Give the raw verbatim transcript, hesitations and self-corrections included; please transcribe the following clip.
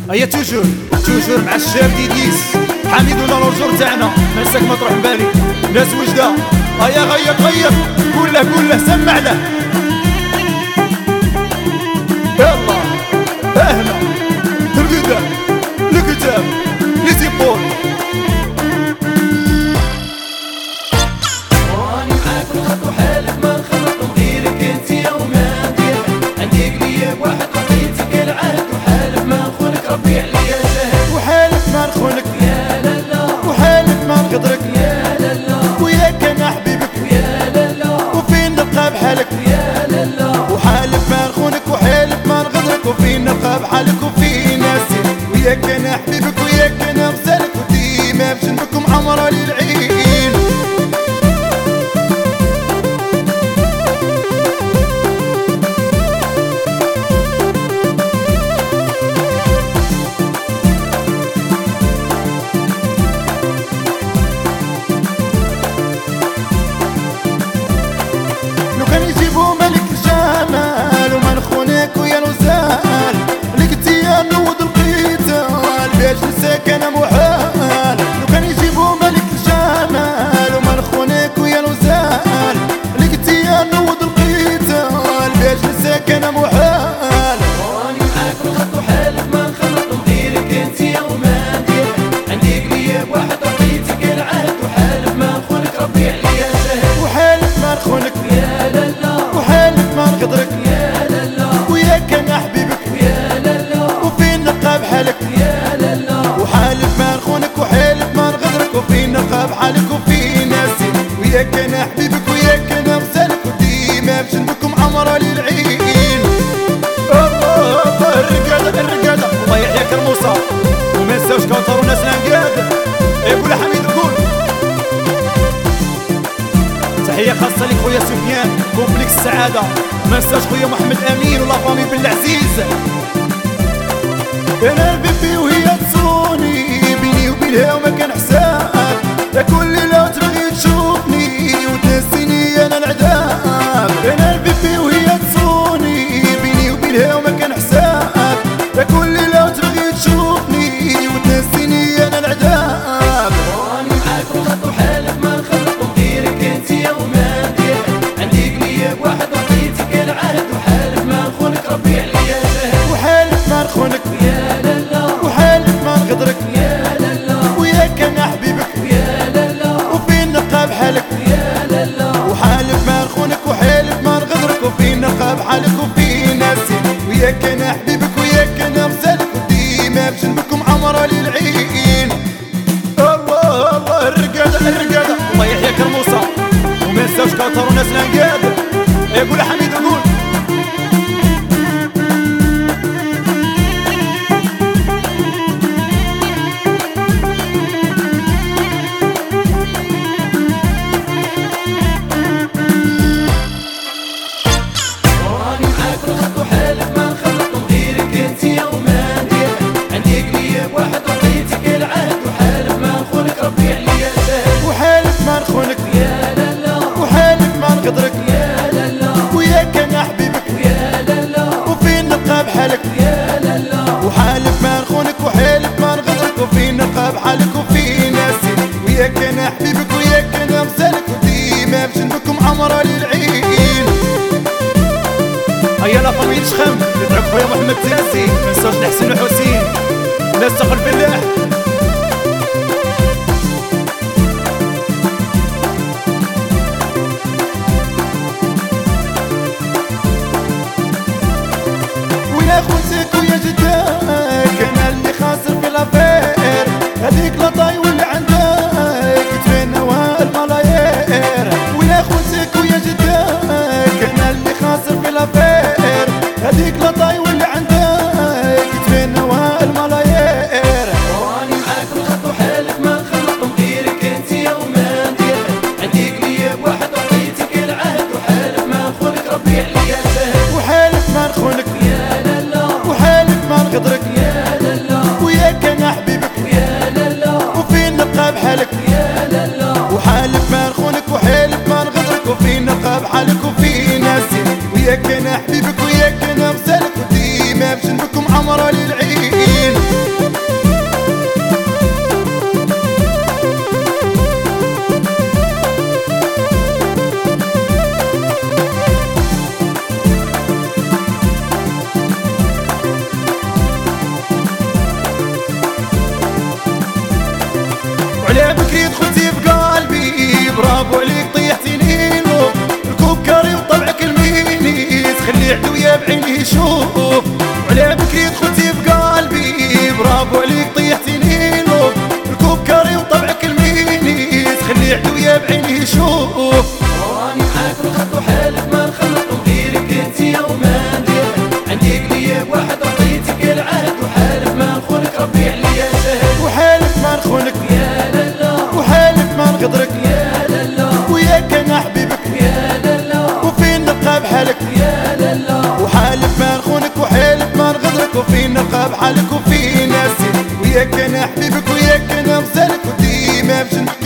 هيا توجور توجور مع الشاب ديديس حميد ولا الرجل تاعنا مساك ما تروح بالي ناس وجده. هيا غير غير قول له قول له سمع له يلا اهلا الغدا الكتاب لي زيبول. راني معاك نخط وحالك ما نخلط وغيرك انت يوما ندير عندي قليب واحد وعطيتك العهد وحالف ما نخونك ربي عليا شاهد وحالف ما نخونك يا لالا وحالف ما نغدرك يا لالا وياك انا حبيبك يا لالا وفين نبقى بحالك يا لالا وحالف ما نخونك وحالف ما نغدرك وفين نبقى بحالك وفين ناسي وياك انا حبيبك وياك انا غزالك وديما بجنبكم عمرة للعين. لو كان يجيبوا ملك الجمال وما نخونك ويا نوزال لقيت يا نوض القتال باش نساك انا محال. لو كان يجيبوا ملك الجمال وما نخونك ويا نوزال لقيت يا نوض القتال باش نساك انا محال. راني معاك نخط وحالك ما نخلط وغيرك انت يوما ندير عندي قليب واحد وعطيتك العهد وحالف ما نخونك ربي عليا شاهد وحالف ما نخونك يا لالا وحالف ما نغدرك يا لالا وياك انا حبيبك يا لالا وفين نبقى بحالك يا لالا وحالف ما نخونك وحالف ما نغدرك وفين نبقى بحالك وفين ناسي وياك انا حبيبك وياك انا غزالك وديما بجنبكم عمرة للعين. الله الله الرقادة الرقادة الله يحييك الموسى وما نساوش كوثر وناس الانقاد. قول يا حميد قول. تحية خاصة لك خويا سفيان كومبلكس السعادة ما نساوش خويا محمد امين ولا فامي بالعزيز. انا البيبي وهي تصوني بيني وبينها وما كان حساب يا كل ليلة تبغي تشوفني وتنسيني انا العذاب. انا البيبي وهي تصوني بيني وبينها وما كان حساب يا كل ليلة تبغي تشوفني وتنسيني انا العذاب. راني معاك نخط وحالك ما نخلط وغيرك انت يوما ندير عندي قليب واحد وعطيتك العهد وحالف ما نخونك ربي عليا شاهد وحالف ما نخونك يا لالا وحالف ما نغدرك يا لالا وياك انا حبيبك يا لالا وفين نبقى بحالك يا لالا وحالف ما نخونك وحالف ما نغدرك وفين نبقى بحالك وفين ناسي وياك انا حبيبك وياك انا غزالك وديما بجنبكم عمرة للعين. الله الله الرقادة الرقادة الله يحييك الموسى وما نساوش كوثر وناس الانقاد. قول يا حميد قول. راني معاك نخط وحالك ما نخلط وغيرك انت يوما ندير عندي قليب واحد وعطيتك العهد وحالف ما نخونك ربي عليا شاهد وحالف ما نخونك يا لالا وحالف ما نغدرك يا لالا وياك انا حبيبك يا لالا وفين نبقى بحالك يا لالا وحالف ما نخونك وحالف ما نغدرك وفين نبقى بحالك وفين ناسي وياك انا حبيبك وياك انا غزالك وديما بجنبكم عمرة للعين. هيا لا فامي شخم يدعوك خويا محمد تياسي منساوش الحسين وحسين الناس تقل بالله. ويا خوتك ويا جداك انا اللي خاسر في لافير هذيك لطاي واللي عندك تبين هوا الملايير. ويا خوتك ويا جداك انا اللي خاسر في لافير هذيك لطاي واللي عندك تبين هوا الملايير. حمرا للعين. وعلى بكري دخلتي بقلبي برافو عليك طيحتي نينو. الكوب كاري وطبعك المينيس خلي عدويا بعيني يشوف. وعلى بكري دخلتي بقلبي برافو عليك طيحتي نينو. الكوب كاري وطبعك المينيس خلي عدويا بعيني يشوف. راني معاك بالخط وحالف ما نخلط غيرك انتي وما ندير. عندي قليب واحد عطيتك العهد وحالف ما نخونك ربي عليا شهد. وحالف ما نخونك يا لالا وحالف ما نغدرك يا لالا وياك انا حبيبك يا لالا وفين نلقى بحالك يا لالا. وحالف ما نخونك وحالف ما نغدرك وفين نلقى بحالك وفين ناسي وياك انا حبيبك وياك انا غزالك وديما بجنبك